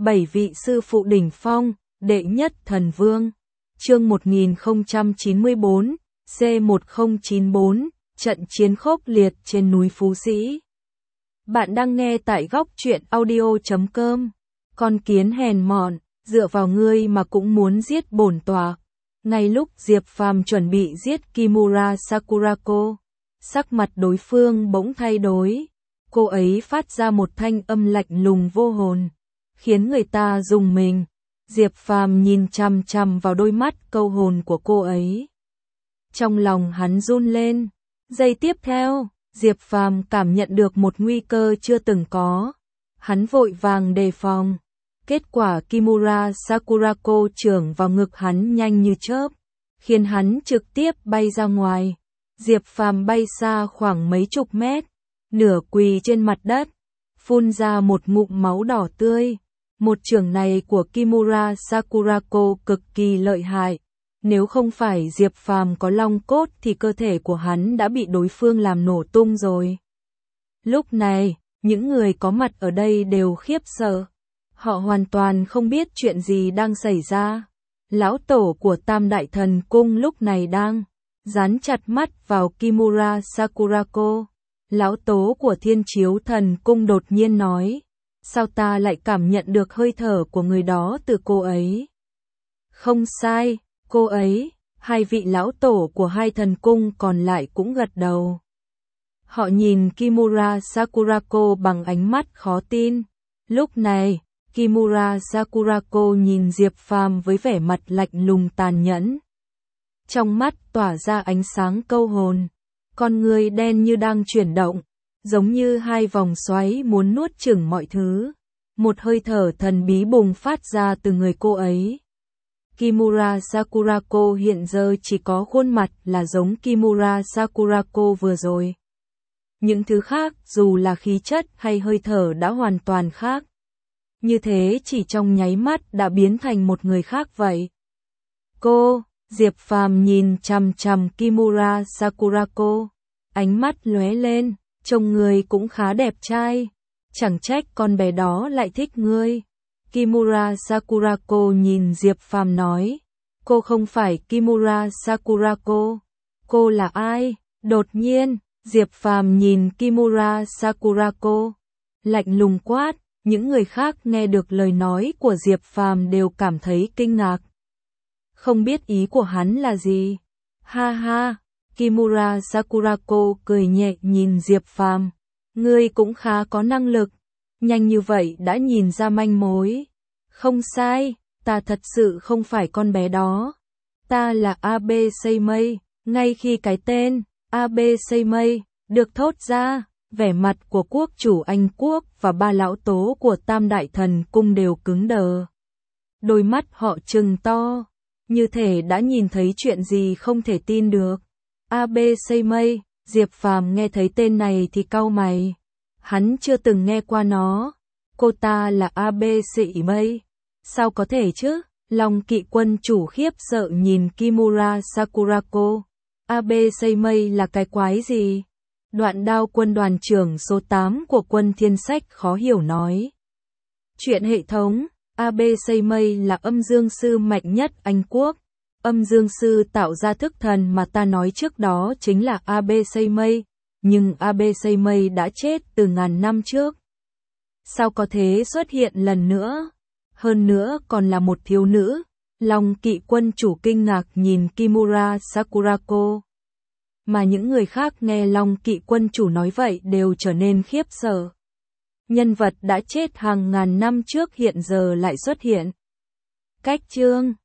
7 vị sư phụ đỉnh phong, đệ nhất thần vương. Chương 1094, C1094, trận chiến khốc liệt trên núi Phú Sĩ. Bạn đang nghe tại góc truyện audio.com. Con kiến hèn mọn, dựa vào ngươi mà cũng muốn giết bổn tọa. Ngay lúc Diệp Phàm chuẩn bị giết Kimura Sakurako, sắc mặt đối phương bỗng thay đổi. Cô ấy phát ra một thanh âm lạnh lùng vô hồn, khiến người ta rùng mình. Diệp Phàm nhìn chằm chằm vào đôi mắt câu hồn của cô ấy. Trong lòng hắn run lên. Giây tiếp theo, Diệp Phàm cảm nhận được một nguy cơ chưa từng có. Hắn vội vàng đề phòng. Kết quả Kimura Sakurako chưởng vào ngực hắn nhanh như chớp, khiến hắn trực tiếp bay ra ngoài. Diệp Phàm bay xa khoảng mấy chục mét, nửa quỳ trên mặt đất, phun ra một ngụm máu đỏ tươi. Một chưởng này của Kimura Sakurako cực kỳ lợi hại. Nếu không phải Diệp Phàm có long cốt thì cơ thể của hắn đã bị đối phương làm nổ tung rồi. Lúc này, những người có mặt ở đây đều khiếp sợ. Họ hoàn toàn không biết chuyện gì đang xảy ra. Lão tổ của Tam Đại Thần Cung lúc này đang dán chặt mắt vào Kimura Sakurako. Lão tố của Thiên Chiếu Thần Cung đột nhiên nói: sao ta lại cảm nhận được hơi thở của người đó từ cô ấy? Không sai, cô ấy. Hai vị lão tổ của hai thần cung còn lại cũng gật đầu. Họ nhìn Kimura Sakurako bằng ánh mắt khó tin. Lúc này, Kimura Sakurako nhìn Diệp Phàm với vẻ mặt lạnh lùng tàn nhẫn. Trong mắt tỏa ra ánh sáng câu hồn, con người đen như đang chuyển động, giống như hai vòng xoáy muốn nuốt chửng mọi thứ. Một hơi thở thần bí bùng phát ra từ người cô ấy. Kimura Sakurako hiện giờ chỉ có khuôn mặt là giống Kimura Sakurako vừa rồi. Những thứ khác, dù là khí chất hay hơi thở đã hoàn toàn khác. Như thế chỉ trong nháy mắt đã biến thành một người khác vậy. Cô, Diệp Phàm nhìn chằm chằm Kimura Sakurako, ánh mắt lóe lên, trông người cũng khá đẹp trai. Chẳng trách con bé đó lại thích ngươi. Kimura Sakurako nhìn Diệp Phàm nói: cô không phải Kimura Sakurako. Cô là ai? Đột nhiên, Diệp Phàm nhìn Kimura Sakurako, lạnh lùng quát. Những người khác nghe được lời nói của Diệp Phàm đều cảm thấy kinh ngạc. Không biết ý của hắn là gì. Ha ha, Kimura Sakurako cười nhẹ nhìn Diệp Phàm. Ngươi cũng khá có năng lực. Nhanh như vậy đã nhìn ra manh mối. Không sai, ta thật sự không phải con bé đó. Ta là Abe Seimei. Ngay khi cái tên Abe Seimei được thốt ra, vẻ mặt của quốc chủ Anh quốc và ba lão tố của Tam Đại Thần Cung đều cứng đờ. Đôi mắt họ trừng to, như thể đã nhìn thấy chuyện gì không thể tin được. Abe Seimei, Diệp Phàm nghe thấy tên này thì cau mày. Hắn chưa từng nghe qua nó. Cô ta là Abe Seimei. Sao có thể chứ? Long Kỵ quân chủ khiếp sợ nhìn Kimura Sakurako. Abe Seimei là cái quái gì? Đoạn Đao quân đoàn trưởng số 8 của quân Thiên Sách khó hiểu nói. Chuyện hệ thống, Abe Seimei là âm dương sư mạnh nhất Anh quốc. Âm dương sư tạo ra thức thần mà ta nói trước đó chính là Abe Seimei, nhưng Abe Seimei đã chết từ ngàn năm trước. Sao có thể xuất hiện lần nữa? Hơn nữa còn là một thiếu nữ. Long Kỵ quân chủ kinh ngạc nhìn Kimura Sakurako. Mà những người khác nghe Long Kỵ quân chủ nói vậy đều trở nên khiếp sợ. Nhân vật đã chết hàng ngàn năm trước hiện giờ lại xuất hiện. Cách chương